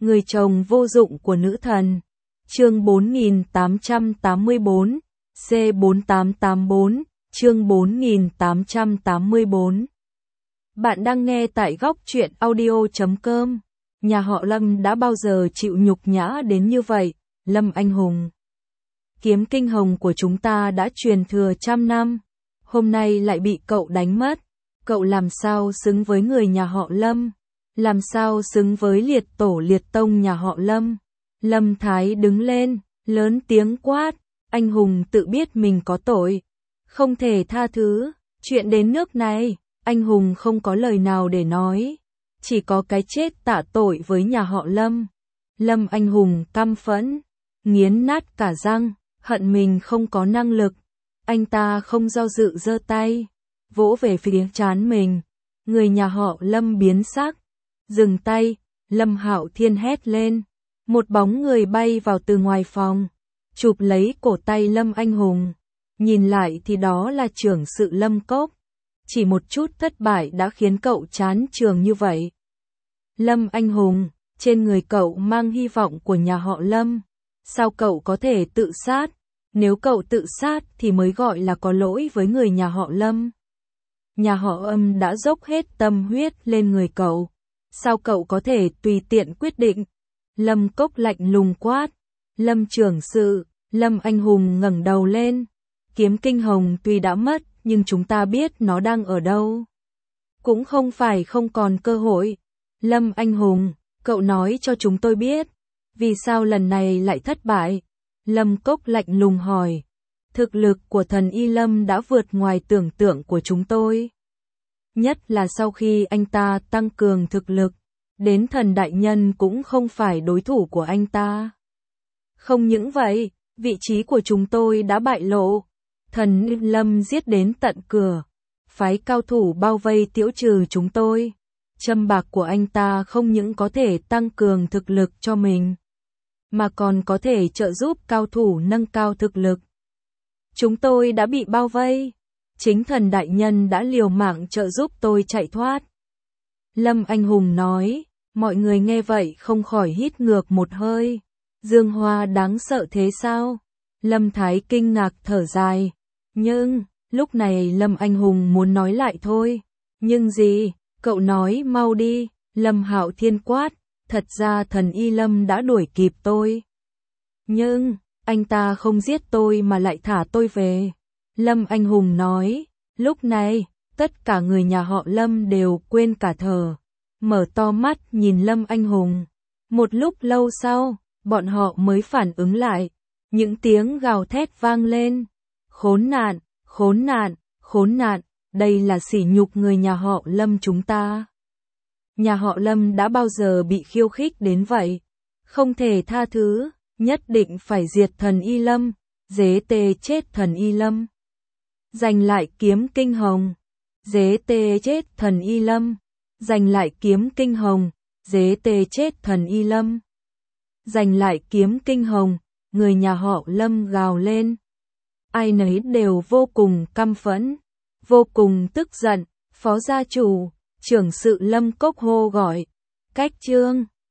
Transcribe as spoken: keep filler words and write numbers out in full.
Người chồng vô dụng của nữ thần. Chương bốn nghìn tám trăm tám mươi bốn, C bốn tám tám bốn, chương bốn nghìn tám trăm tám mươi bốn. Bạn đang nghe tại góc truyện audio chấm com. Nhà họ Lâm đã bao giờ chịu nhục nhã đến như vậy, Lâm anh hùng. Kiếm kinh hồng của chúng ta đã truyền thừa trăm năm, hôm nay lại bị cậu đánh mất. Cậu làm sao xứng với người nhà họ Lâm? Làm sao xứng với liệt tổ liệt tông nhà họ Lâm? Lâm Thái đứng lên, lớn tiếng quát, anh hùng tự biết mình có tội, không thể tha thứ. Chuyện đến nước này, anh hùng không có lời nào để nói, chỉ có cái chết tạ tội với nhà họ Lâm. Lâm anh hùng căm phẫn, nghiến nát cả răng, hận mình không có năng lực. Anh ta không do dự giơ tay, vỗ về phía trán mình. Người nhà họ Lâm biến sắc. Dừng tay, Lâm Hạo Thiên hét lên. Một bóng người bay vào từ ngoài phòng, chụp lấy cổ tay Lâm anh hùng. Nhìn lại thì đó là trưởng sự Lâm Cốc. Chỉ một chút thất bại đã khiến cậu chán trường như vậy. Lâm anh hùng, trên người cậu mang hy vọng của nhà họ Lâm. Sao cậu có thể tự sát? Nếu cậu tự sát thì mới gọi là có lỗi với người nhà họ Lâm. Nhà họ Âm đã dốc hết tâm huyết lên người cậu. Sao cậu có thể tùy tiện quyết định? Lâm Cốc lạnh lùng quát. Lâm trưởng sự, Lâm anh hùng ngẩng đầu lên. Kiếm kinh hồng tuy đã mất, nhưng chúng ta biết nó đang ở đâu. Cũng không phải không còn cơ hội. Lâm anh hùng, cậu nói cho chúng tôi biết, vì sao lần này lại thất bại? Lâm Cốc lạnh lùng hỏi. Thực lực của thần Y Lâm đã vượt ngoài tưởng tượng của chúng tôi. Nhất là sau khi anh ta tăng cường thực lực, đến thần đại nhân cũng không phải đối thủ của anh ta. Không những vậy, vị trí của chúng tôi đã bại lộ. Thần Y Lâm giết đến tận cửa, phái cao thủ bao vây tiễu trừ chúng tôi. Châm bạc của anh ta không những có thể tăng cường thực lực cho mình, mà còn có thể trợ giúp cao thủ nâng cao thực lực. Chúng tôi đã bị bao vây. Chính thần đại nhân đã liều mạng trợ giúp tôi chạy thoát. Lâm anh hùng nói. Mọi người nghe vậy không khỏi hít ngược một hơi. Dương Hoa đáng sợ thế sao? Lâm Thái kinh ngạc thở dài. Nhưng, lúc này Lâm anh hùng muốn nói lại thôi. Nhưng gì? Cậu nói mau đi. Lâm Hạo Thiên quát. Thật ra thần Y Lâm đã đuổi kịp tôi. Nhưng, anh ta không giết tôi mà lại thả tôi về. Lâm anh hùng nói. Lúc này, tất cả người nhà họ Lâm đều quên cả thở. Mở to mắt nhìn Lâm anh hùng. Một lúc lâu sau, bọn họ mới phản ứng lại. Những tiếng gào thét vang lên. Khốn nạn, khốn nạn, khốn nạn, đây là sỉ nhục người nhà họ Lâm chúng ta. Nhà họ Lâm đã bao giờ bị khiêu khích đến vậy? Không thể tha thứ, nhất định phải diệt thần Y Lâm, dế tê chết thần Y Lâm. Giành lại kiếm kinh hồng, dế tê chết thần Y Lâm. Giành lại kiếm kinh hồng, dế tê chết thần Y Lâm. Giành lại kiếm kinh hồng, người nhà họ Lâm gào lên. Ai nấy đều vô cùng căm phẫn, vô cùng tức giận. Phó gia chủ, trưởng sự Lâm Cốc hô gọi. Cách chương